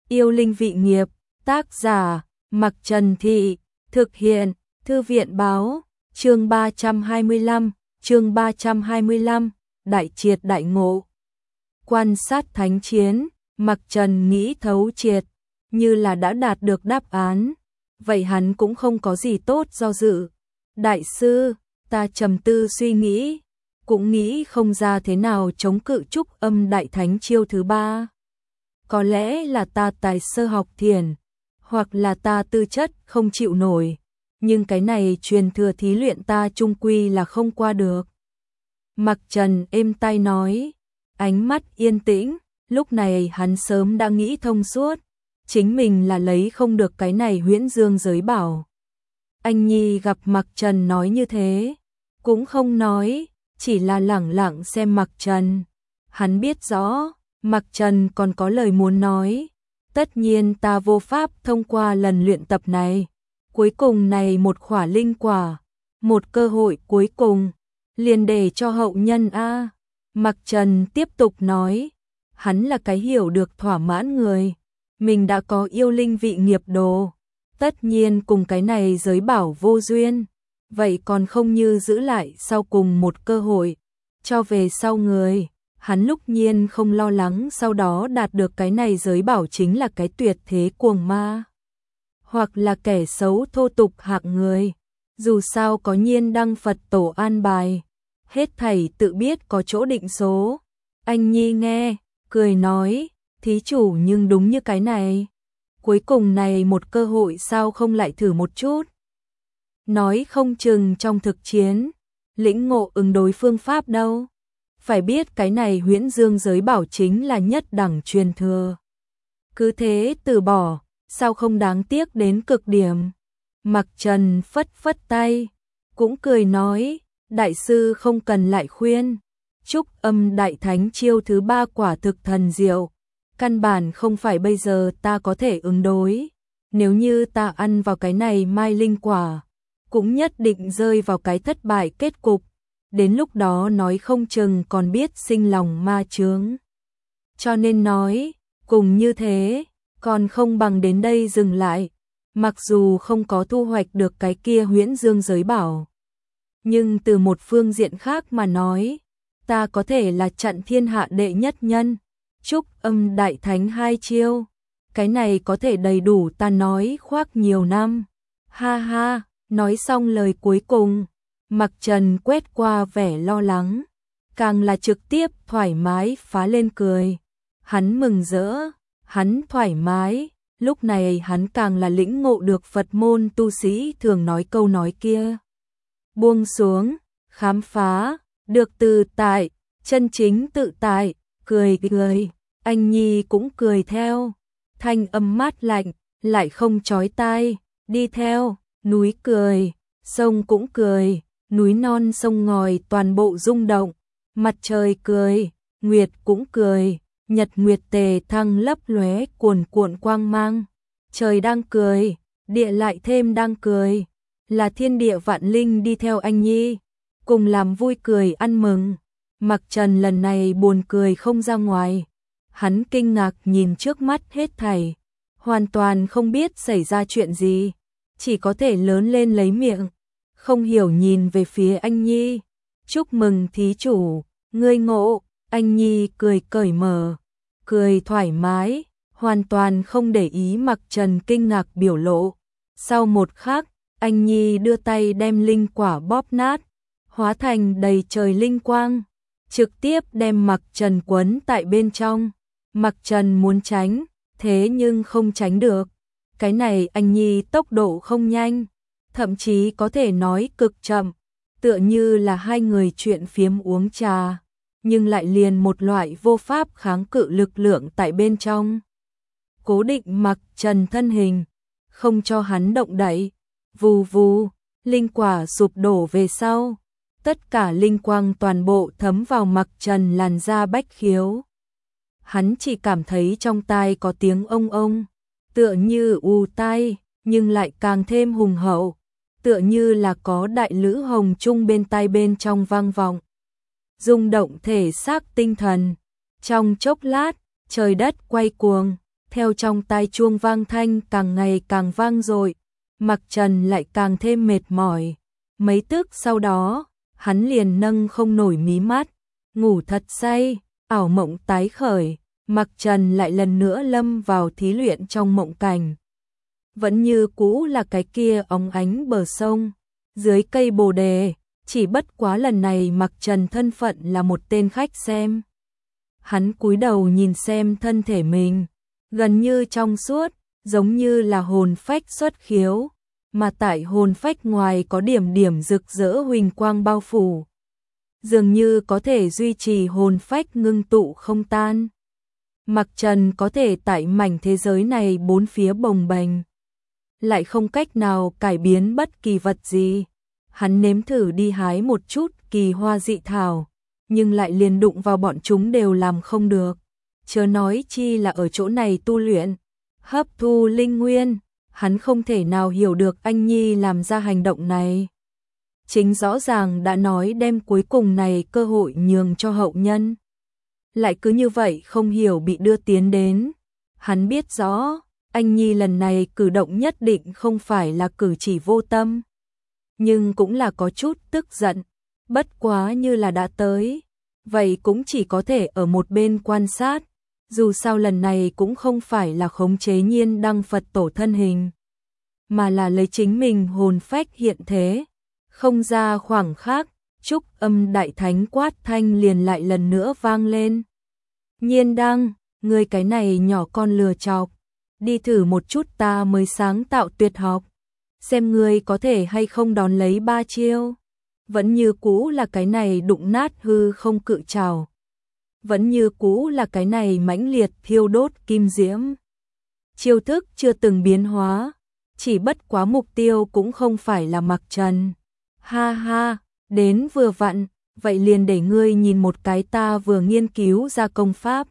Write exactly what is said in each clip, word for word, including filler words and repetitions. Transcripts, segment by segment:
Yêu linh vị nghiệp, tác giả, Mặc Trần Thị, thực hiện, Thư viện báo, chương ba trăm hai mươi lăm, chương ba trăm hai mươi lăm, đại triệt đại ngộ. Quan sát thánh chiến, Mặc Trần nghĩ thấu triệt, như là đã đạt được đáp án, vậy hắn cũng không có gì tốt do dự. Đại sư, ta trầm tư suy nghĩ, cũng nghĩ không ra thế nào chống cự trúc âm đại thánh chiêu thứ ba. Có lẽ là ta tài sơ học thiền, hoặc là ta tư chất không chịu nổi, nhưng cái này truyền thừa thí luyện ta chung quy là không qua được. Mặc Trần êm tai nói, ánh mắt yên tĩnh, lúc này hắn sớm đã nghĩ thông suốt, chính mình là lấy không được cái này huyễn dương giới bảo. Anh Nhi gặp Mặc Trần nói như thế, cũng không nói, chỉ là lẳng lặng xem Mặc Trần. Hắn biết rõ, Mặc Trần còn có lời muốn nói, tất nhiên ta vô pháp thông qua lần luyện tập này. Cuối cùng này một khỏa linh quả, một cơ hội cuối cùng, liền để cho hậu nhân a. Mặc Trần tiếp tục nói, hắn là cái hiểu được thỏa mãn người, mình đã có yêu linh vị nghiệp đồ, tất nhiên cùng cái này giới bảo vô duyên, vậy còn không như giữ lại sau cùng một cơ hội, cho về sau người. Hắn lúc nhiên không lo lắng sau đó đạt được cái này giới bảo chính là cái tuyệt thế cuồng ma, hoặc là kẻ xấu thô tục hạng người. Dù sao có nhiên đăng Phật tổ an bài, hết thảy tự biết có chỗ định số. Anh Nhi nghe, cười nói, thí chủ nhưng đúng như cái này. Cuối cùng này một cơ hội sao không lại thử một chút. Nói không chừng trong thực chiến, lĩnh ngộ ứng đối phương pháp đâu. Phải biết cái này huyễn dương giới bảo chính là nhất đẳng truyền thừa. Cứ thế từ bỏ, sao không đáng tiếc đến cực điểm. Mặc Trần phất phất tay, cũng cười nói, đại sư không cần lại khuyên. Trúc âm đại thánh chiêu thứ ba quả thực thần diệu, căn bản không phải bây giờ ta có thể ứng đối. Nếu như ta ăn vào cái này mai linh quả, cũng nhất định rơi vào cái thất bại kết cục. Đến lúc đó nói không chừng còn biết sinh lòng ma chướng. Cho nên nói, cùng như thế, còn không bằng đến đây dừng lại. Mặc dù không có thu hoạch được cái kia huyễn dương giới bảo, nhưng từ một phương diện khác mà nói, ta có thể là chặn thiên hạ đệ nhất nhân. Trúc âm đại thánh hai chiêu, cái này có thể đầy đủ ta nói khoác nhiều năm. Ha ha, nói xong lời cuối cùng, Mặc Trần quét qua vẻ lo lắng, càng là trực tiếp thoải mái phá lên cười. Hắn mừng rỡ, hắn thoải mái, lúc này hắn càng là lĩnh ngộ được Phật môn tu sĩ thường nói câu nói kia. Buông xuống, khám phá, được tự tại, chân chính tự tại, cười cười, anh Nhi cũng cười theo, thanh âm mát lạnh, lại không chói tai, đi theo, núi cười, sông cũng cười. Núi non sông ngòi toàn bộ rung động, mặt trời cười, nguyệt cũng cười, nhật nguyệt tề thăng lấp lóe cuồn cuộn quang mang. Trời đang cười, địa lại thêm đang cười, là thiên địa vạn linh đi theo anh Nhi, cùng làm vui cười ăn mừng. Mặc Trần lần này buồn cười không ra ngoài, hắn kinh ngạc nhìn trước mắt hết thảy, hoàn toàn không biết xảy ra chuyện gì, chỉ có thể lớn lên lấy miệng. Không hiểu nhìn về phía anh Nhi, chúc mừng thí chủ, ngươi ngộ. Anh Nhi cười cởi mở, cười thoải mái, hoàn toàn không để ý Mặc Trần kinh ngạc biểu lộ. Sau một khắc, anh Nhi đưa tay đem linh quả bóp nát, hóa thành đầy trời linh quang, trực tiếp đem Mặc Trần quấn tại bên trong. Mặc Trần muốn tránh, thế nhưng không tránh được. Cái này anh Nhi tốc độ không nhanh, thậm chí có thể nói cực chậm, tựa như là hai người chuyện phiếm uống trà, nhưng lại liền một loại vô pháp kháng cự lực lượng tại bên trong. Cố định Mặc Trần thân hình, không cho hắn động đậy, vù vù, linh quả sụp đổ về sau, tất cả linh quang toàn bộ thấm vào Mặc Trần làn da bách khiếu. Hắn chỉ cảm thấy trong tai có tiếng ông ông, tựa như ù tai, nhưng lại càng thêm hùng hậu. Tựa như là có đại lữ hồng trung bên tai bên trong vang vọng, rung động thể xác tinh thần. Trong chốc lát, trời đất quay cuồng, theo trong tai chuông vang thanh càng ngày càng vang dội, Mặc Trần lại càng thêm mệt mỏi. Mấy tức sau đó, hắn liền nâng không nổi mí mắt, ngủ thật say, ảo mộng tái khởi, Mặc Trần lại lần nữa lâm vào thí luyện trong mộng cảnh. Vẫn như cũ là cái kia óng ánh bờ sông, dưới cây bồ đề, chỉ bất quá lần này Mặc Trần thân phận là một tên khách xem. Hắn cúi đầu nhìn xem thân thể mình, gần như trong suốt, giống như là hồn phách xuất khiếu, mà tại hồn phách ngoài có điểm điểm rực rỡ huỳnh quang bao phủ, dường như có thể duy trì hồn phách ngưng tụ không tan. Mặc Trần có thể tại mảnh thế giới này bốn phía bồng bềnh, lại không cách nào cải biến bất kỳ vật gì. Hắn nếm thử đi hái một chút kỳ hoa dị thảo, nhưng lại liền đụng vào bọn chúng đều làm không được. Chớ nói chi là ở chỗ này tu luyện, hấp thu linh nguyên, hắn không thể nào hiểu được anh Nhi làm ra hành động này. Chính rõ ràng đã nói đem cuối cùng này cơ hội nhường cho hậu nhân, lại cứ như vậy không hiểu bị đưa tiến đến. Hắn biết rõ, anh Nhi lần này cử động nhất định không phải là cử chỉ vô tâm, nhưng cũng là có chút tức giận, bất quá như là đã tới, vậy cũng chỉ có thể ở một bên quan sát, dù sao lần này cũng không phải là khống chế Nhiên Đăng Phật tổ thân hình, mà là lấy chính mình hồn phách hiện thế. Không ra khoảng khắc, trúc âm đại thánh quát thanh liền lại lần nữa vang lên. Nhiên Đăng, ngươi cái này nhỏ con lừa chọc, đi thử một chút ta mới sáng tạo tuyệt học, xem ngươi có thể hay không đón lấy ba chiêu. Vẫn như cũ là cái này đụng nát hư không cự trảo, vẫn như cũ là cái này mãnh liệt thiêu đốt kim diễm. Chiêu thức chưa từng biến hóa, chỉ bất quá mục tiêu cũng không phải là Mặc Trần. Ha ha, đến vừa vặn, vậy liền để ngươi nhìn một cái ta vừa nghiên cứu ra công pháp.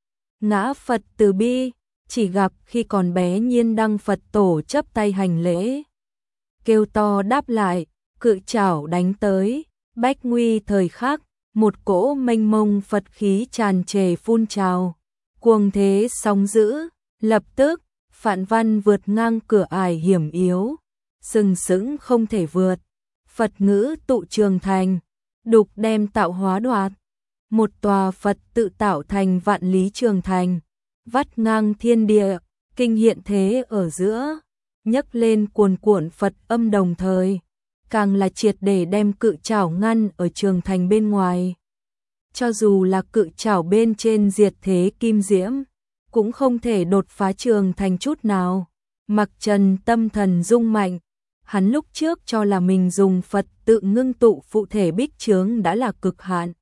Ngã Phật từ bi, chỉ gặp khi còn bé Nhiên Đăng Phật tổ chấp tay hành lễ, kêu to đáp lại, cự trảo đánh tới, bách nguy thời khắc, một cỗ mênh mông Phật khí tràn trề phun trào, cuồng thế sóng dữ, lập tức, phạn văn vượt ngang cửa ải hiểm yếu, sừng sững không thể vượt, Phật ngữ tụ trường thành, đục đem tạo hóa đoạt, một tòa Phật tự tạo thành vạn lý trường thành, vắt ngang thiên địa, kinh hiện thế ở giữa, nhấc lên cuồn cuộn Phật âm đồng thời, càng là triệt để đem cự trảo ngăn ở trường thành bên ngoài. Cho dù là cự trảo bên trên diệt thế kim diễm, cũng không thể đột phá trường thành chút nào. Mặc Trần tâm thần rung mạnh, hắn lúc trước cho là mình dùng Phật tự ngưng tụ phụ thể bích chướng đã là cực hạn.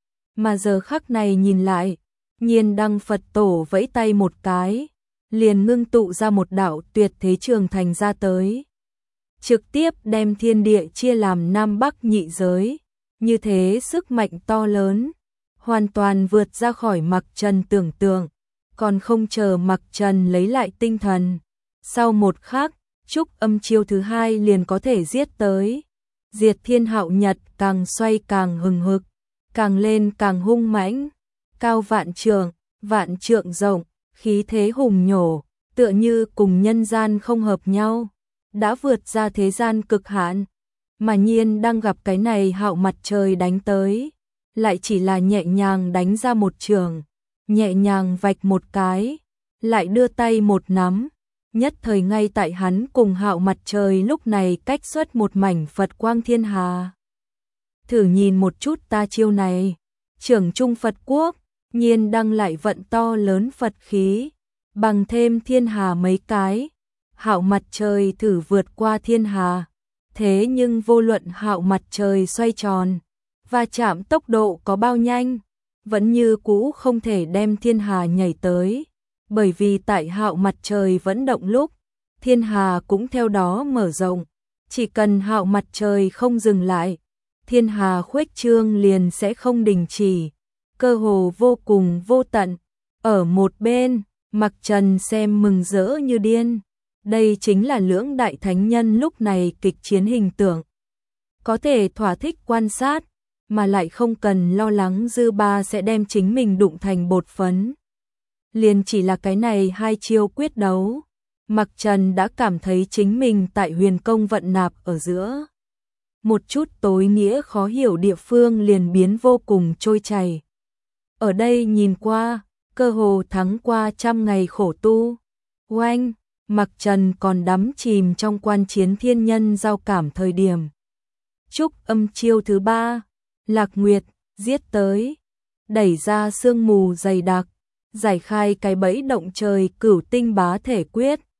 Mà giờ khắc này nhìn lại, Nhiên Đăng Phật tổ vẫy tay một cái, liền ngưng tụ ra một đạo tuyệt thế trường thành ra tới, trực tiếp đem thiên địa chia làm Nam Bắc nhị giới. Như thế sức mạnh to lớn, hoàn toàn vượt ra khỏi Mặc Trần tưởng tượng. Còn không chờ Mặc Trần lấy lại tinh thần, sau một khắc, trúc âm chiêu thứ hai liền có thể giết tới. Diệt thiên hạo nhật càng xoay càng hừng hực, càng lên càng hung mãnh, cao vạn trượng, vạn trượng rộng, khí thế hùng nhổ, tựa như cùng nhân gian không hợp nhau, đã vượt ra thế gian cực hạn. Mà Nhiên đang gặp cái này hạo mặt trời đánh tới, lại chỉ là nhẹ nhàng đánh ra một trường, nhẹ nhàng vạch một cái, lại đưa tay một nắm, nhất thời ngay tại hắn cùng hạo mặt trời lúc này cách xuất một mảnh Phật quang thiên hà. Thử nhìn một chút ta chiêu này, trưởng trung Phật quốc, Nhiên đang lại vận to lớn Phật khí, bằng thêm thiên hà mấy cái, hạo mặt trời thử vượt qua thiên hà. Thế nhưng vô luận hạo mặt trời xoay tròn, và chạm tốc độ có bao nhanh, vẫn như cũ không thể đem thiên hà nhảy tới, bởi vì tại hạo mặt trời vẫn động lúc, thiên hà cũng theo đó mở rộng, chỉ cần hạo mặt trời không dừng lại, thiên hà khuếch trương liền sẽ không đình chỉ, cơ hồ vô cùng vô tận. Ở một bên, Mặc Trần xem mừng rỡ như điên. Đây chính là lưỡng đại thánh nhân lúc này kịch chiến hình tượng. Có thể thỏa thích quan sát, mà lại không cần lo lắng dư ba sẽ đem chính mình đụng thành bột phấn. liền chỉ là cái này hai chiêu quyết đấu. Mặc Trần đã cảm thấy chính mình tại huyền công vận nạp ở giữa. Một chút tối nghĩa khó hiểu địa phương liền biến vô cùng trôi chảy. Ở đây nhìn qua, cơ hồ thắng qua trăm ngày khổ tu. Oanh, Mặc Trần còn đắm chìm trong quan chiến thiên nhân giao cảm thời điểm. Trúc âm chiêu thứ ba, Lạc Nguyệt, giết tới, đẩy ra sương mù dày đặc, giải khai cái bẫy động trời cửu tinh bá thể quyết,